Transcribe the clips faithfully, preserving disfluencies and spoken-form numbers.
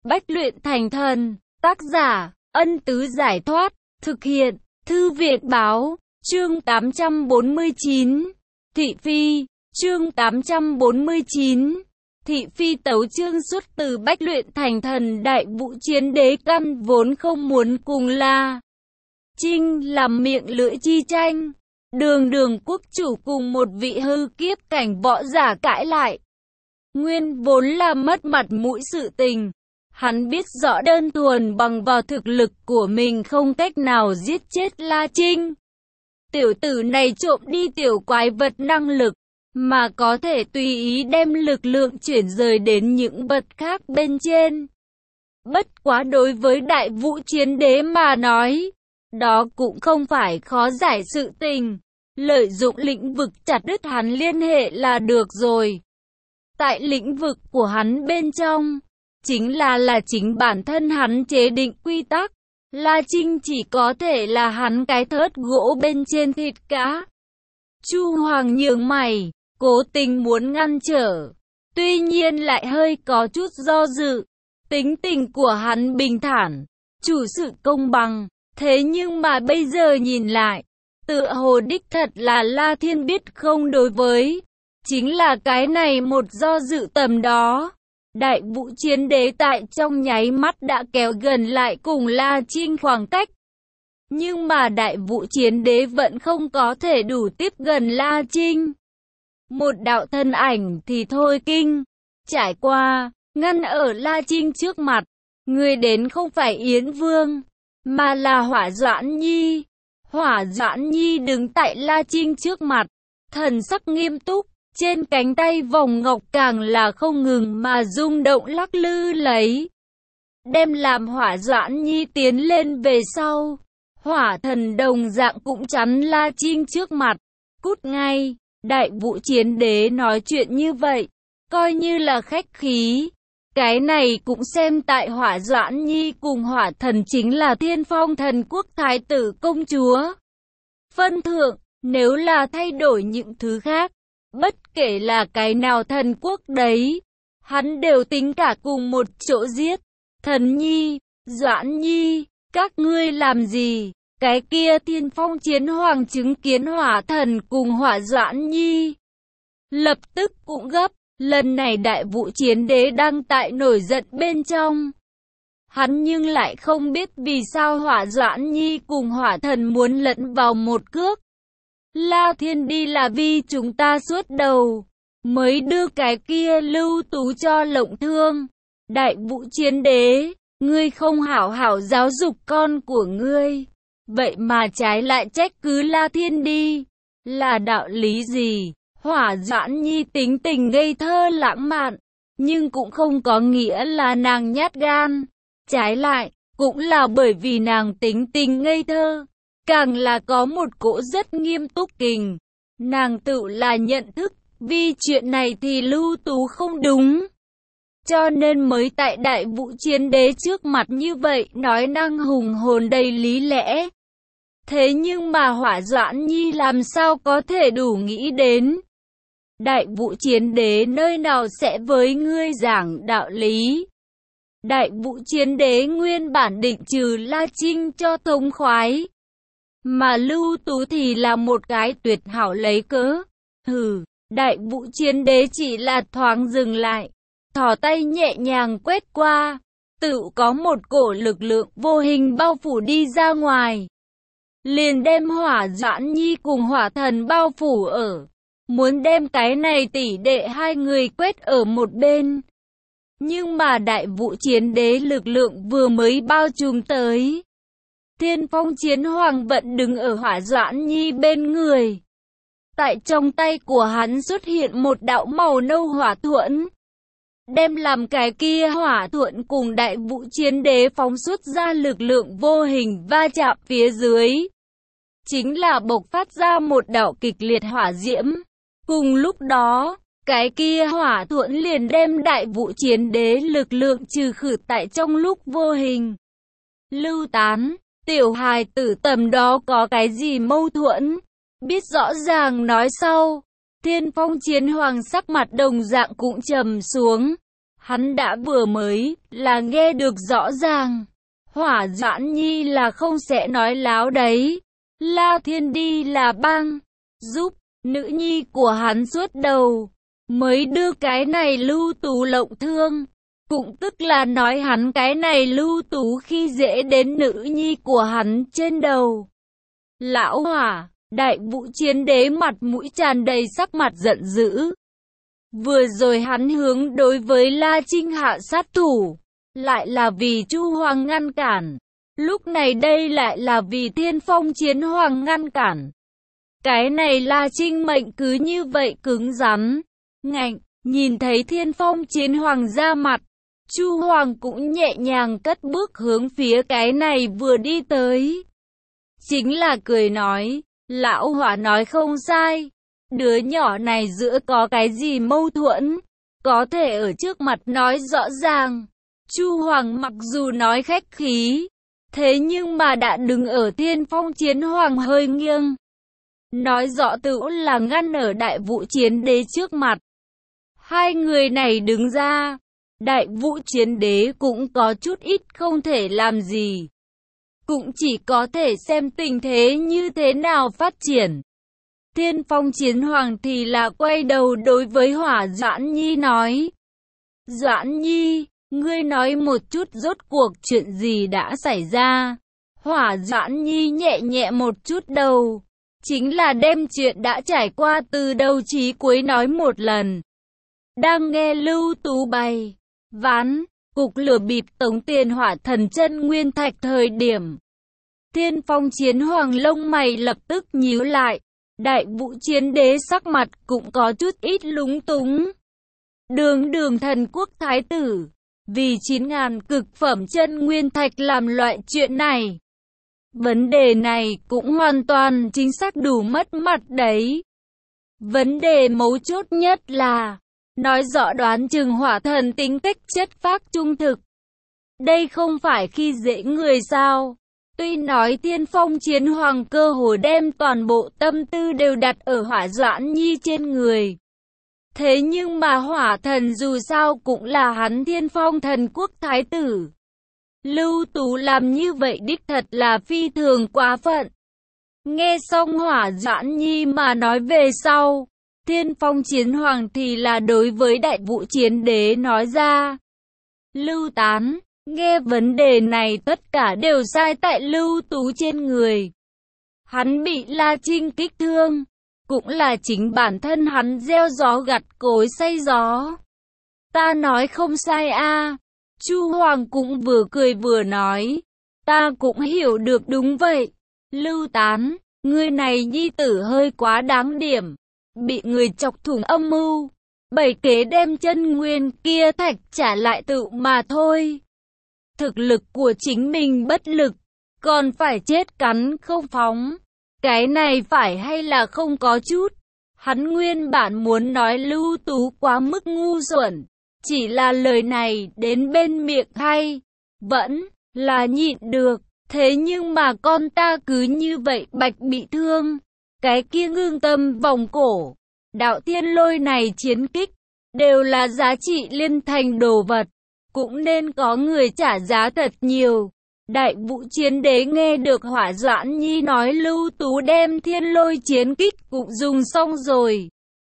Bách luyện thành thần. Tác giả, Ân Tứ Giải Thoát. Thực hiện, Thư viện Báo. Chương tám trăm bốn mươi chín. Thị phi. Chương tám trăm bốn mươi chín. Thị phi tấu chương xuất từ Bách luyện thành thần. Đại Vũ Chiến Đế căn vốn không muốn cùng La Trinh làm miệng lưỡi chi tranh. Đường đường quốc chủ cùng một vị hư kiếp cảnh võ giả cãi lại. Nguyên vốn là mất mặt mũi sự tình. Hắn biết rõ đơn thuần bằng vào thực lực của mình không cách nào giết chết La Trinh. Tiểu tử này trộm đi tiểu quái vật năng lực, mà có thể tùy ý đem lực lượng chuyển rời đến những vật khác bên trên. Bất quá đối với Đại Vũ Chiến Đế mà nói, đó cũng không phải khó giải sự tình. Lợi dụng lĩnh vực chặt đứt hắn liên hệ là được rồi. Tại lĩnh vực của hắn bên trong, chính là là chính bản thân hắn chế định quy tắc. La Trinh chỉ có thể là hắn cái thớt gỗ bên trên thịt cá. Chu Hoàng nhướng mày, cố tình muốn ngăn trở. Tuy nhiên lại hơi có chút do dự. Tính tình của hắn bình thản, chủ sự công bằng. Thế nhưng mà bây giờ nhìn lại, tựa hồ đích thật là La Thiên biết không đối với. Chính là cái này một do dự tầm đó. Đại Vũ Chiến Đế tại trong nháy mắt đã kéo gần lại cùng La Trinh khoảng cách. Nhưng mà Đại Vũ Chiến Đế vẫn không có thể đủ tiếp gần La Trinh. Một đạo thân ảnh thì thôi kinh. Trải qua, ngăn ở La Trinh trước mặt. Người đến không phải Yến Vương, mà là Hỏa Doãn Nhi. Hỏa Doãn Nhi đứng tại La Trinh trước mặt, thần sắc nghiêm túc. Trên cánh tay vòng ngọc càng là không ngừng mà rung động lắc lư lấy. Đem làm Hỏa Doãn Nhi tiến lên về sau. Hỏa thần đồng dạng cũng chắn La Trinh trước mặt. Cút ngay, Đại Vũ Chiến Đế nói chuyện như vậy, coi như là khách khí. Cái này cũng xem tại Hỏa Doãn Nhi cùng Hỏa thần chính là Thiên Phong Thần Quốc Thái tử công chúa. Phân thượng, nếu là thay đổi những thứ khác, bất kể là cái nào thần quốc đấy, hắn đều tính cả cùng một chỗ giết. Thần Nhi, Doãn Nhi, các ngươi làm gì? Cái kia Thiên Phong Chiến Hoàng chứng kiến Hỏa thần cùng Hỏa Doãn Nhi, lập tức cũng gấp. Lần này Đại Vũ Chiến Đế đang tại nổi giận bên trong. Hắn nhưng lại không biết vì sao Hỏa Doãn Nhi cùng Hỏa thần muốn lẫn vào một cước. La Thiên đi là vì chúng ta suốt đầu mới đưa cái kia Lưu Tú cho lộng thương. Đại Vũ Chiến Đế, ngươi không hảo hảo giáo dục con của ngươi, vậy mà trái lại trách cứ La Thiên đi, là đạo lý gì? Hỏa Doãn Nhi tính tình ngây thơ lãng mạn, nhưng cũng không có nghĩa là nàng nhát gan. Trái lại, cũng là bởi vì nàng tính tình ngây thơ, càng là có một cỗ rất nghiêm túc kình. Nàng tự là nhận thức, vì chuyện này thì Lưu Tú không đúng. Cho nên mới tại Đại Vũ Chiến Đế trước mặt như vậy, nói năng hùng hồn đầy lý lẽ. Thế nhưng mà Hỏa Doãn Nhi làm sao có thể đủ nghĩ đến. Đại Vũ Chiến Đế nơi nào sẽ với ngươi giảng đạo lý. Đại Vũ Chiến Đế nguyên bản định trừ La Trinh cho thống khoái, mà Lưu Tú thì là một cái tuyệt hảo lấy cớ. Hừ, Đại Vũ Chiến Đế chỉ là thoáng dừng lại, thò tay nhẹ nhàng quét qua, tự có một cổ lực lượng vô hình bao phủ đi ra ngoài. Liền đem Hỏa Doãn Nhi cùng Hỏa thần bao phủ ở. Muốn đem cái này tỷ đệ hai người quét ở một bên. Nhưng mà Đại Vũ Chiến Đế lực lượng vừa mới bao trùm tới. Thiên Phong Chiến Hoàng vẫn đứng ở Hỏa Doãn Nhi bên người. Tại trong tay của hắn xuất hiện một đạo màu nâu hỏa thuẫn. Đem làm cái kia hỏa thuẫn cùng Đại Vũ Chiến Đế phóng xuất ra lực lượng vô hình va chạm phía dưới. Chính là bộc phát ra một đạo kịch liệt hỏa diễm. Cùng lúc đó, cái kia hỏa thuẫn liền đem Đại Vũ Chiến Đế lực lượng trừ khử tại trong lúc vô hình. Lưu Tán, tiểu hài tử tầm đó có cái gì mâu thuẫn? Biết rõ ràng nói sau. Thiên Phong Chiến Hoàng sắc mặt đồng dạng cũng trầm xuống. Hắn đã vừa mới là nghe được rõ ràng. Hỏa Doãn Nhi là không sẽ nói láo đấy. La Thiên đi là bang, giúp nữ nhi của hắn suốt đầu, mới đưa cái này Lưu Tú lộng thương. Cũng tức là nói hắn cái này Lưu Tú khi dễ đến nữ nhi của hắn trên đầu. Lão Hỏa, Đại Vũ Chiến Đế mặt mũi tràn đầy sắc mặt giận dữ. Vừa rồi hắn hướng đối với La Trinh hạ sát thủ, lại là vì Chu Hoàng ngăn cản. Lúc này đây lại là vì Thiên Phong Chiến Hoàng ngăn cản. Cái này La Trinh mệnh cứ như vậy cứng rắn. Ngạnh, nhìn thấy Thiên Phong Chiến Hoàng ra mặt, Chu Hoàng cũng nhẹ nhàng cất bước hướng phía cái này vừa đi tới. Chính là cười nói, Lão Hỏa nói không sai. Đứa nhỏ này giữa có cái gì mâu thuẫn, có thể ở trước mặt nói rõ ràng. Chu Hoàng mặc dù nói khách khí, thế nhưng mà đã đứng ở Thiên Phong Chiến Hoàng hơi nghiêng. Nói rõ tự là ngăn ở Đại Vũ Chiến Đế trước mặt. Hai người này đứng ra, Đại Vũ Chiến Đế cũng có chút ít không thể làm gì. Cũng chỉ có thể xem tình thế như thế nào phát triển. Thiên Phong Chiến Hoàng thì là quay đầu đối với Hỏa Doãn Nhi nói. Doãn Nhi, ngươi nói một chút rốt cuộc chuyện gì đã xảy ra. Hỏa Doãn Nhi nhẹ nhẹ một chút đầu. Chính là đem chuyện đã trải qua từ đầu chí cuối nói một lần. Đang nghe Lưu Tú bày ván cục lửa bịp tống tiền Hỏa Thần Chân Nguyên Thạch thời điểm, Thiên Phong Chiến Hoàng lông mày lập tức nhíu lại. Đại Vũ Chiến Đế sắc mặt cũng có chút ít lúng túng. Đường đường thần quốc thái tử, vì chín ngàn cực phẩm chân nguyên thạch làm loại chuyện này. Vấn đề này cũng hoàn toàn chính xác đủ mất mặt đấy. Vấn đề mấu chốt nhất là, nói rõ đoán chừng Hỏa Thần tính cách chất phác trung thực. Đây không phải khi dễ người sao. Tuy nói Thiên Phong Chiến Hoàng cơ hồ đem toàn bộ tâm tư đều đặt ở Hỏa Doãn Nhi trên người. Thế nhưng mà Hỏa Thần dù sao cũng là hắn Thiên Phong Thần Quốc Thái tử. Lưu Tú làm như vậy đích thật là phi thường quá phận. Nghe xong Hỏa Doãn Nhi mà nói về sau, Thiên Phong Chiến Hoàng thì là đối với Đại Vũ Chiến Đế nói ra. Lưu Tán, nghe vấn đề này tất cả đều sai tại Lưu Tú trên người. Hắn bị La Trinh kích thương, cũng là chính bản thân hắn gieo gió gặt cối xây gió. Ta nói không sai a. À. Chu Hoàng cũng vừa cười vừa nói, ta cũng hiểu được đúng vậy. Lưu Tán, người này nhi tử hơi quá đáng điểm, bị người chọc thủng âm mưu, bảy kế đem chân nguyên kia thạch trả lại tự mà thôi. Thực lực của chính mình bất lực, còn phải chết cắn không phóng. Cái này phải hay là không có chút. Hắn nguyên bản muốn nói Lưu Tú quá mức ngu xuẩn, chỉ là lời này đến bên miệng hay, vẫn là nhịn được. Thế nhưng mà con ta cứ như vậy bạch bị thương. Cái kia ngưng tâm vòng cổ, đạo thiên lôi này chiến kích, đều là giá trị liên thành đồ vật. Cũng nên có người trả giá thật nhiều. Đại Vũ Chiến Đế nghe được Hỏa Doãn Nhi nói Lưu Tú đem thiên lôi chiến kích cũng dùng xong rồi.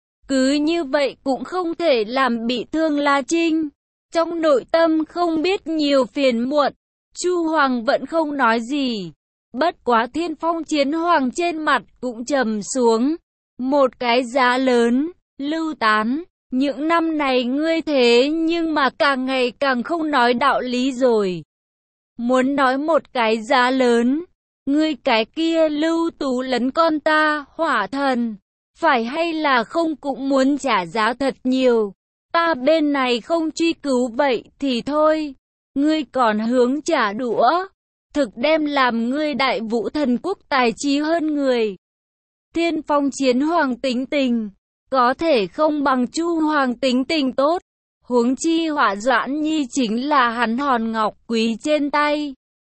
Cứ như vậy cũng không thể làm bị thương La Trinh. Trong nội tâm không biết nhiều phiền muộn, Chu Hoàng vẫn không nói gì. Bất quá Thiên Phong Chiến Hoàng trên mặt cũng trầm xuống. Một cái giá lớn, Lưu Tán. Những năm này ngươi thế nhưng mà càng ngày càng không nói đạo lý rồi. Muốn nói một cái giá lớn, ngươi cái kia Lưu Tú lấn con ta, Hỏa Thần, phải hay là không cũng muốn trả giá thật nhiều. Ta bên này không truy cứu vậy thì thôi, ngươi còn hướng trả đũa, thực đem làm ngươi Đại Vũ Thần Quốc tài trí hơn người. Thiên Phong Chiến Hoàng tính tình, có thể không bằng Chu Hoàng tính tình tốt. Huống chi Hỏa Doãn Nhi chính là hắn hòn ngọc quý trên tay.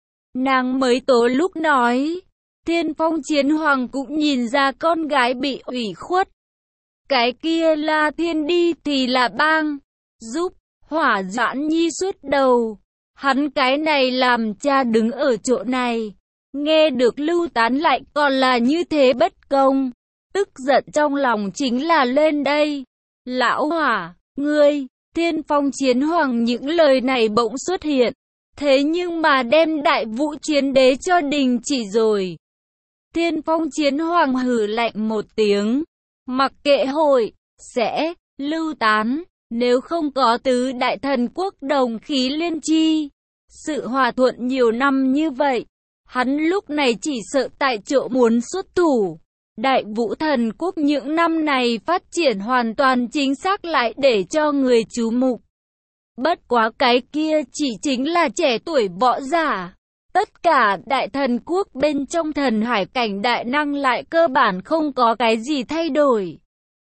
Nàng mới tối lúc nói, Thiên Phong Chiến Hoàng cũng nhìn ra con gái bị ủy khuất. Cái kia là thiên đi thì là bang, giúp Hỏa Doãn Nhi sút đầu. Hắn cái này làm cha đứng ở chỗ này. Nghe được Lưu Tán lại còn là như thế bất công. Tức giận trong lòng chính là lên đây. Lão Hỏa, ngươi, Thiên Phong Chiến Hoàng những lời này bỗng xuất hiện. Thế nhưng mà đem Đại Vũ Chiến Đế cho đình chỉ rồi. Thiên Phong Chiến Hoàng hừ lạnh một tiếng. Mặc kệ hội, sẽ, Lưu Tán, nếu không có tứ đại thần quốc đồng khí liên chi. Sự hòa thuận nhiều năm như vậy, hắn lúc này chỉ sợ tại chỗ muốn xuất thủ. Đại Vũ thần quốc những năm này phát triển hoàn toàn chính xác lại để cho người chú mục. Bất quá cái kia chỉ chính là trẻ tuổi võ giả. Tất cả đại thần quốc bên trong thần hải cảnh đại năng lại cơ bản không có cái gì thay đổi.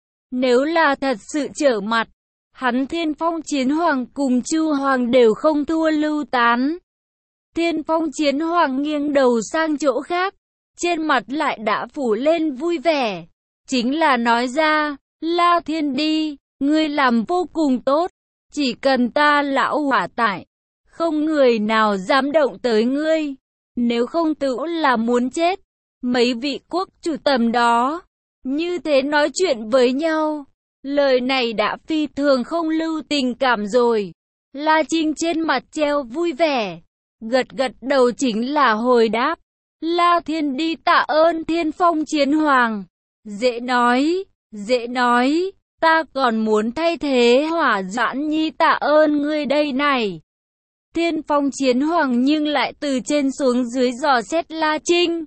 Nếu là thật sự trở mặt, hắn Thiên Phong Chiến Hoàng cùng Chu Hoàng đều không thua Lưu Tán. Thiên Phong Chiến Hoàng nghiêng đầu sang chỗ khác, trên mặt lại đã phủ lên vui vẻ. Chính là nói ra, La Thiên đi, ngươi làm vô cùng tốt, chỉ cần ta Lão Hỏa tại, không người nào dám động tới ngươi, nếu không tự là muốn chết. Mấy vị quốc chủ tầm đó, như thế nói chuyện với nhau, lời này đã phi thường không lưu tình cảm rồi. La Trinh trên mặt treo vui vẻ, gật gật đầu chính là hồi đáp. La Thiên đi tạ ơn Thiên Phong Chiến Hoàng. Dễ nói, dễ nói, ta còn muốn thay thế Hỏa Doãn Nhi tạ ơn ngươi đây này. Thiên Phong Chiến Hoàng nhưng lại từ trên xuống dưới dò xét La Trinh.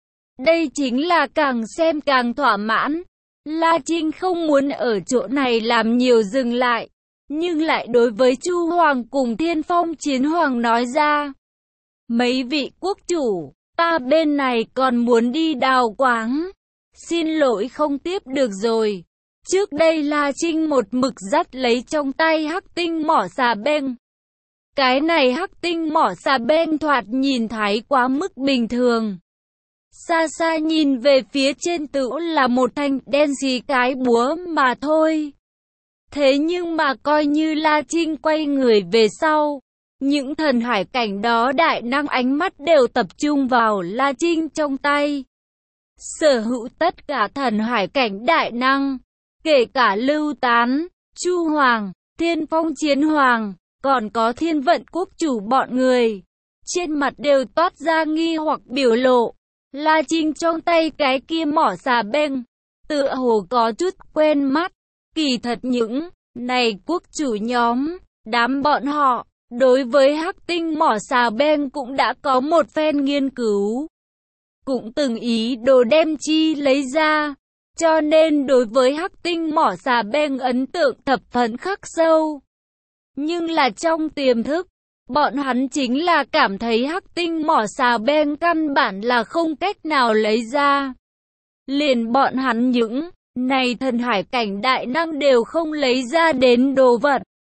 Đây chính là càng xem càng thỏa mãn. La Trinh không muốn ở chỗ này làm nhiều dừng lại, nhưng lại đối với Chu Hoàng cùng Thiên Phong Chiến Hoàng nói ra. Mấy vị quốc chủ, ta bên này còn muốn đi đào quáng. Xin lỗi không tiếp được rồi. Trước đây La Trinh một mực dắt lấy trong tay hắc tinh mỏ xà beng. Cái này hắc tinh mỏ xà beng thoạt nhìn thấy quá mức bình thường. Xa xa nhìn về phía trên tự là một thanh đen xì cái búa mà thôi. Thế nhưng mà coi như La Trinh quay người về sau, những thần hải cảnh đó đại năng ánh mắt đều tập trung vào La Trinh trong tay. Sở hữu tất cả thần hải cảnh đại năng, kể cả Lưu Tán, Chu Hoàng, Thiên Phong Chiến Hoàng, còn có Thiên Vận quốc chủ bọn người, trên mặt đều toát ra nghi hoặc biểu lộ. La Trinh trong tay cái kia mỏ xà beng, tựa hồ có chút quen mắt. Kỳ thật những này quốc chủ nhóm, đám bọn họ, đối với hắc tinh mỏ xà beng cũng đã có một phen nghiên cứu. Cũng từng ý đồ đem chi lấy ra, cho nên đối với hắc tinh mỏ xà beng ấn tượng thập phần khắc sâu. Nhưng là trong tiềm thức, bọn hắn chính là cảm thấy hắc tinh mỏ xà beng căn bản là không cách nào lấy ra. Liền bọn hắn những này thần hải cảnh đại năng đều không lấy ra đến đồ vật,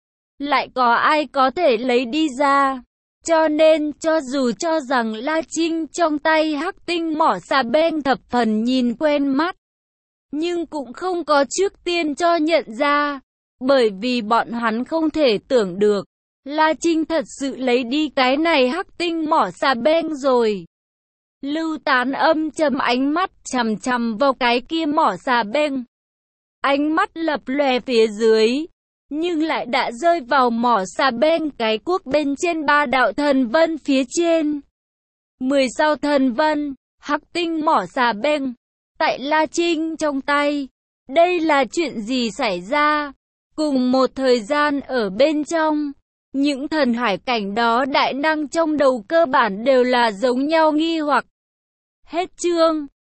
lại có ai có thể lấy đi ra. Cho nên cho dù cho rằng La Trinh trong tay hắc tinh mỏ xà beng thập phần nhìn quen mắt, nhưng cũng không có trước tiên cho nhận ra, bởi vì bọn hắn không thể tưởng được La Trinh thật sự lấy đi cái này hắc tinh mỏ xà beng rồi. Lưu Tán âm trầm ánh mắt chằm chằm vào cái kia mỏ xà beng. Ánh mắt lập lòe phía dưới, nhưng lại đã rơi vào mỏ xà beng cái cuốc bên trên ba đạo thần vân phía trên. Mười sao thần vân, hắc tinh mỏ xà beng, tại La Trinh trong tay. Đây là chuyện gì xảy ra? Cùng một thời gian ở bên trong, những thần hải cảnh đó đại năng trong đầu cơ bản đều là giống nhau nghi hoặc. Hết chương.